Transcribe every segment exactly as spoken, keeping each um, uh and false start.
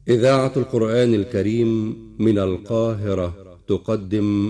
إذاعة القرآن الكريم من القاهرة تقدم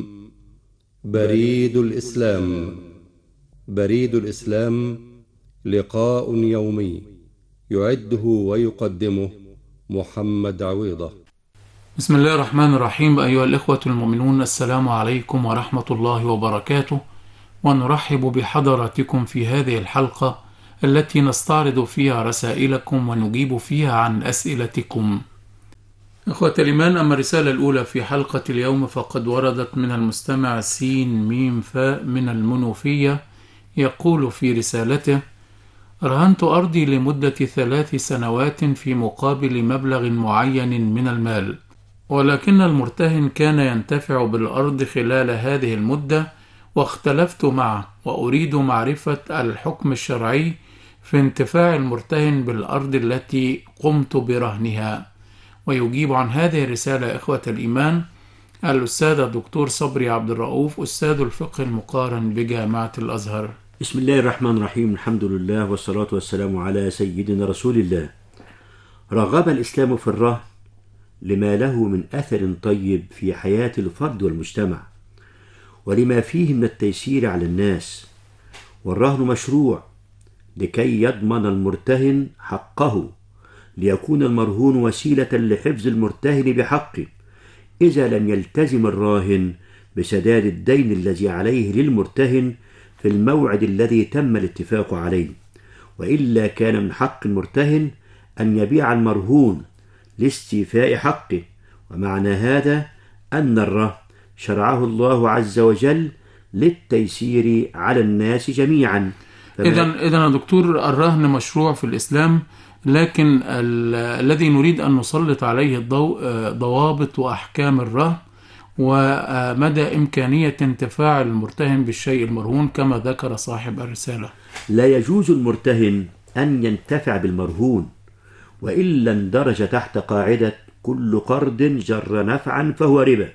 بريد الإسلام. بريد الإسلام لقاء يومي يعده ويقدمه محمد عويضة. بسم الله الرحمن الرحيم. أيها الإخوة المؤمنون، السلام عليكم ورحمة الله وبركاته، ونرحب بحضراتكم في هذه الحلقة التي نستعرض فيها رسائلكم ونجيب فيها عن أسئلتكم. إخوة الإيمان، أما الرسالة الأولى في حلقة اليوم فقد وردت من المستمع سين ميم فاء من المنوفية، يقول في رسالته: رهنت أرضي لمدة ثلاث سنوات في مقابل مبلغ معين من المال، ولكن المرتهن كان ينتفع بالأرض خلال هذه المدة، واختلفت معه وأريد معرفة الحكم الشرعي في انتفاع المرتهن بالأرض التي قمت برهنها. ويجيب عن هذه الرسالة إخوة الإيمان الأستاذ الدكتور صبري عبد الرؤوف، أستاذ الفقه المقارن بجامعة الأزهر. بسم الله الرحمن الرحيم، الحمد لله والصلاة والسلام على سيدنا رسول الله. رغب الإسلام في الرهن لما له من أثر طيب في حياة الفرد والمجتمع، ولما فيه من التيسير على الناس. والرهن مشروع لكي يضمن المرتهن حقه، ليكون المرهون وسيلة لحفظ المرتهن بحقه إذا لم يلتزم الراهن بسداد الدين الذي عليه للمرتهن في الموعد الذي تم الاتفاق عليه، وإلا كان من حق المرتهن أن يبيع المرهون لاستيفاء حقه. ومعنى هذا أن الرهن شرعه الله عز وجل للتيسير على الناس جميعا. إذن إذن يا دكتور، الرهن مشروع في الإسلام، لكن الذي نريد أن نسلط عليه الضوء ضوابط وأحكام الرهن ومدى إمكانية انتفاع المرتهن بالشيء المرهون كما ذكر صاحب الرسالة. لا يجوز المرتهن أن ينتفع بالمرهون، وإلا اندرج تحت قاعدة كل قرض جر نفعا فهو ربا.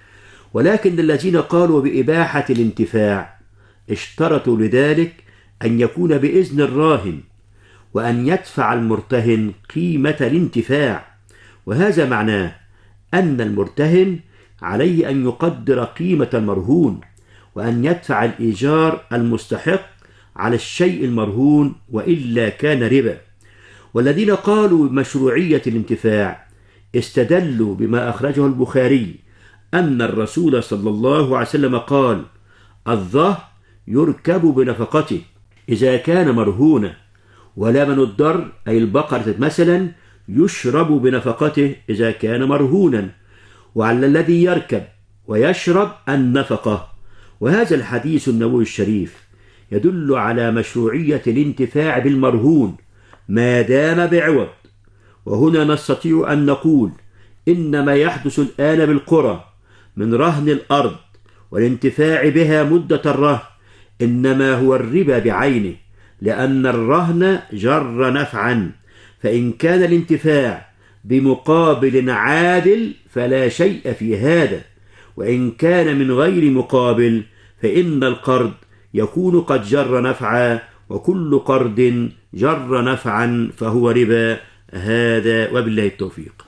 ولكن الذين قالوا بإباحة الانتفاع اشترطوا لذلك أن يكون بإذن الراهن، وأن يدفع المرتهن قيمة الانتفاع. وهذا معناه أن المرتهن عليه أن يقدر قيمة المرهون، وأن يدفع الإيجار المستحق على الشيء المرهون، وإلا كان ربا. والذين قالوا بمشروعية الانتفاع استدلوا بما أخرجه البخاري أن الرسول صلى الله عليه وسلم قال: الظهر يركب بنفقته إذا كان مرهونا، ولبن الضر أي البقرة مثلا يشرب بنفقته إذا كان مرهونا، وعلى الذي يركب ويشرب النفقة. وهذا الحديث النبوي الشريف يدل على مشروعية الانتفاع بالمرهون ما دام بعوض. وهنا نستطيع أن نقول إن ما يحدث الآن بالقرى من رهن الأرض والانتفاع بها مدة الرهن إنما هو الربا بعينه، لأن الرهن جر نفعا، فإن كان الانتفاع بمقابل عادل فلا شيء في هذا، وإن كان من غير مقابل فإن القرض يكون قد جر نفعا، وكل قرض جر نفعا فهو ربا. هذا وبالله التوفيق.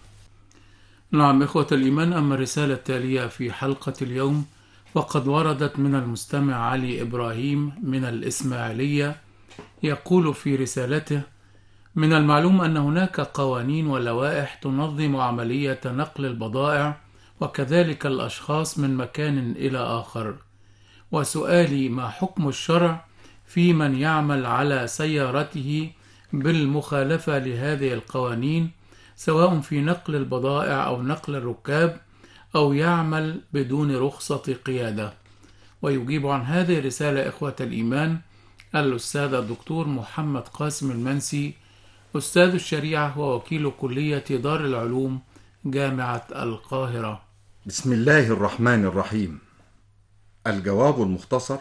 نعم إخوة الإيمان، أما الرسالة التالية في حلقة اليوم فقد وردت من المستمع علي إبراهيم من الإسماعيلية، يقول في رسالته: من المعلوم أن هناك قوانين ولوائح تنظم عملية نقل البضائع وكذلك الأشخاص من مكان إلى آخر، وسؤالي: ما حكم الشرع في من يعمل على سيارته بالمخالفة لهذه القوانين، سواء في نقل البضائع أو نقل الركاب، أو يعمل بدون رخصة قيادة؟ ويجيب عن هذه الرسالة إخوة الإيمان الأستاذ الدكتور محمد قاسم المنسي، أستاذ الشريعة ووكيل كلية دار العلوم جامعة القاهرة. بسم الله الرحمن الرحيم. الجواب المختصر: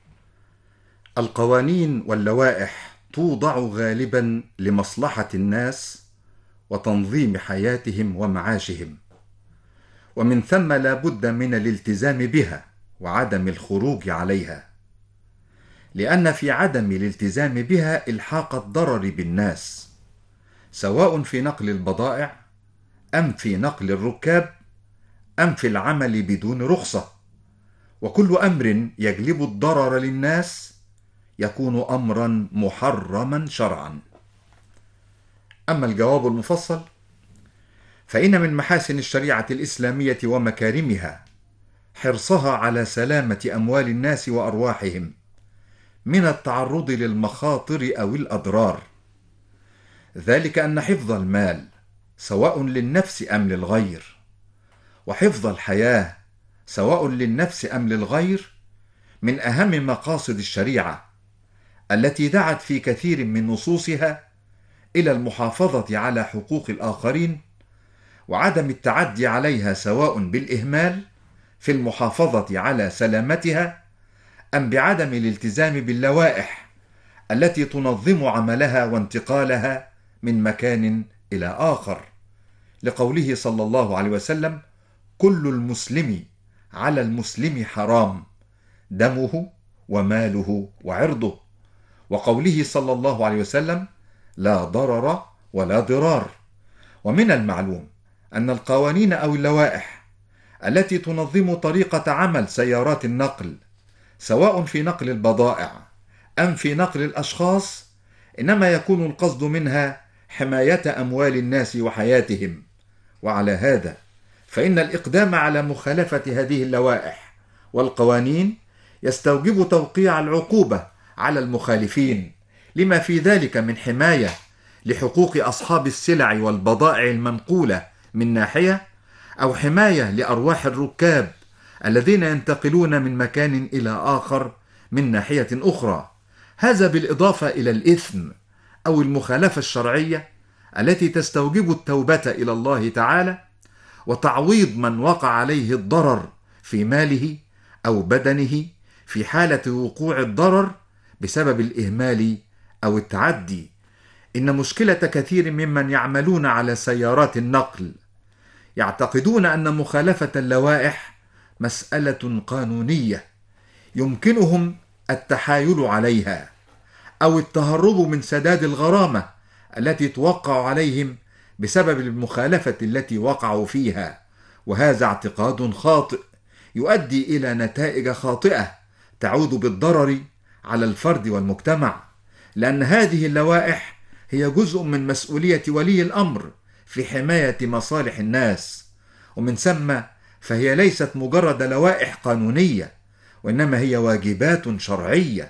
القوانين واللوائح توضع غالبا لمصلحة الناس وتنظيم حياتهم ومعاشهم، ومن ثم لا بد من الالتزام بها وعدم الخروج عليها، لأن في عدم الالتزام بها إلحاق الضرر بالناس، سواء في نقل البضائع أم في نقل الركاب أم في العمل بدون رخصة؟ وكل أمر يجلب الضرر للناس يكون أمرا محرما شرعا. أما الجواب المفصل فإن من محاسن الشريعة الإسلامية ومكارمها حرصها على سلامة أموال الناس وأرواحهم من التعرض للمخاطر أو الأضرار، ذلك أن حفظ المال سواء للنفس أم للغير، وحفظ الحياة سواء للنفس أم للغير، من أهم مقاصد الشريعة التي دعت في كثير من نصوصها إلى المحافظة على حقوق الآخرين وعدم التعدي عليها، سواء بالإهمال في المحافظة على سلامتها أم بعدم الالتزام باللوائح التي تنظم عملها وانتقالها من مكان إلى آخر، لقوله صلى الله عليه وسلم: كل المسلم على المسلم حرام، دمه وماله وعرضه، وقوله صلى الله عليه وسلم: لا ضرر ولا ضرار. ومن المعلوم أن القوانين أو اللوائح التي تنظم طريقة عمل سيارات النقل سواء في نقل البضائع أم في نقل الأشخاص إنما يكون القصد منها حماية أموال الناس وحياتهم، وعلى هذا فإن الإقدام على مخالفة هذه اللوائح والقوانين يستوجب توقيع العقوبة على المخالفين، لما في ذلك من حماية لحقوق أصحاب السلع والبضائع المنقولة من ناحية، أو حماية لأرواح الركاب الذين ينتقلون من مكان إلى آخر من ناحية أخرى. هذا بالإضافة إلى الإثم أو المخالفة الشرعية التي تستوجب التوبة إلى الله تعالى وتعويض من وقع عليه الضرر في ماله أو بدنه في حالة وقوع الضرر بسبب الإهمال أو التعدي. إن مشكلة كثير ممن يعملون على سيارات النقل يعتقدون أن مخالفة اللوائح مسألة قانونية يمكنهم التحايل عليها أو التهرب من سداد الغرامة التي توقع عليهم بسبب المخالفة التي وقعوا فيها، وهذا اعتقاد خاطئ يؤدي إلى نتائج خاطئة تعود بالضرر على الفرد والمجتمع، لأن هذه اللوائح هي جزء من مسؤولية ولي الأمر في حماية مصالح الناس، ومن ثم فهي ليست مجرد لوائح قانونية، وإنما هي واجبات شرعية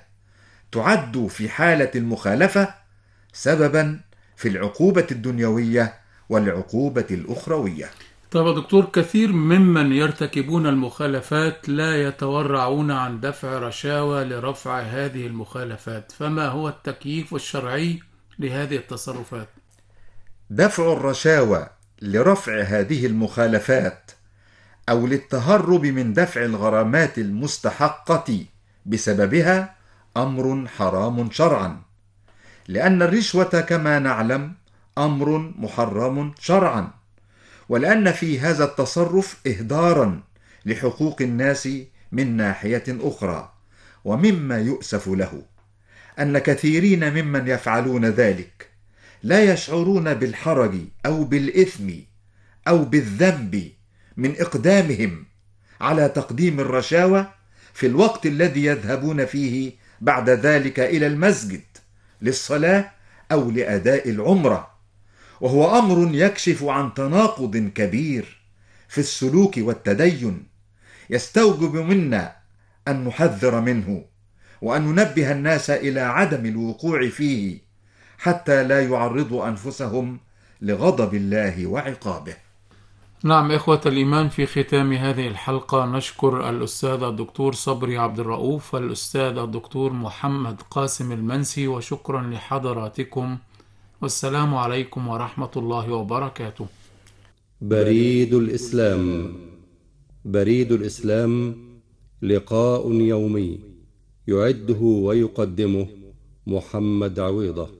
تعد في حالة المخالفة سببا في العقوبة الدنيوية والعقوبة الأخروية. طيب يا دكتور، كثير ممن يرتكبون المخالفات لا يتورعون عن دفع رشاوى لرفع هذه المخالفات، فما هو التكييف الشرعي لهذه التصرفات؟ دفع الرشاوى لرفع هذه المخالفات أو للتهرب من دفع الغرامات المستحقة بسببها أمر حرام شرعا، لأن الرشوة كما نعلم أمر محرم شرعا، ولأن في هذا التصرف إهدارا لحقوق الناس من ناحية أخرى. ومما يؤسف له أن كثيرين ممن يفعلون ذلك لا يشعرون بالحرج أو بالإثم أو بالذنب من إقدامهم على تقديم الرشاوى في الوقت الذي يذهبون فيه بعد ذلك إلى المسجد للصلاة أو لأداء العمرة، وهو أمر يكشف عن تناقض كبير في السلوك والتدين، يستوجب منا أن نحذر منه وأن ننبه الناس إلى عدم الوقوع فيه حتى لا يعرضوا أنفسهم لغضب الله وعقابه. نعم إخوة الإيمان، في ختام هذه الحلقة نشكر الأستاذ الدكتور صبري عبد الرؤوف والأستاذ الدكتور محمد قاسم المنسي، وشكرا لحضراتكم، والسلام عليكم ورحمة الله وبركاته. بريد الإسلام. بريد الإسلام لقاء يومي يعده ويقدمه محمد عويضة.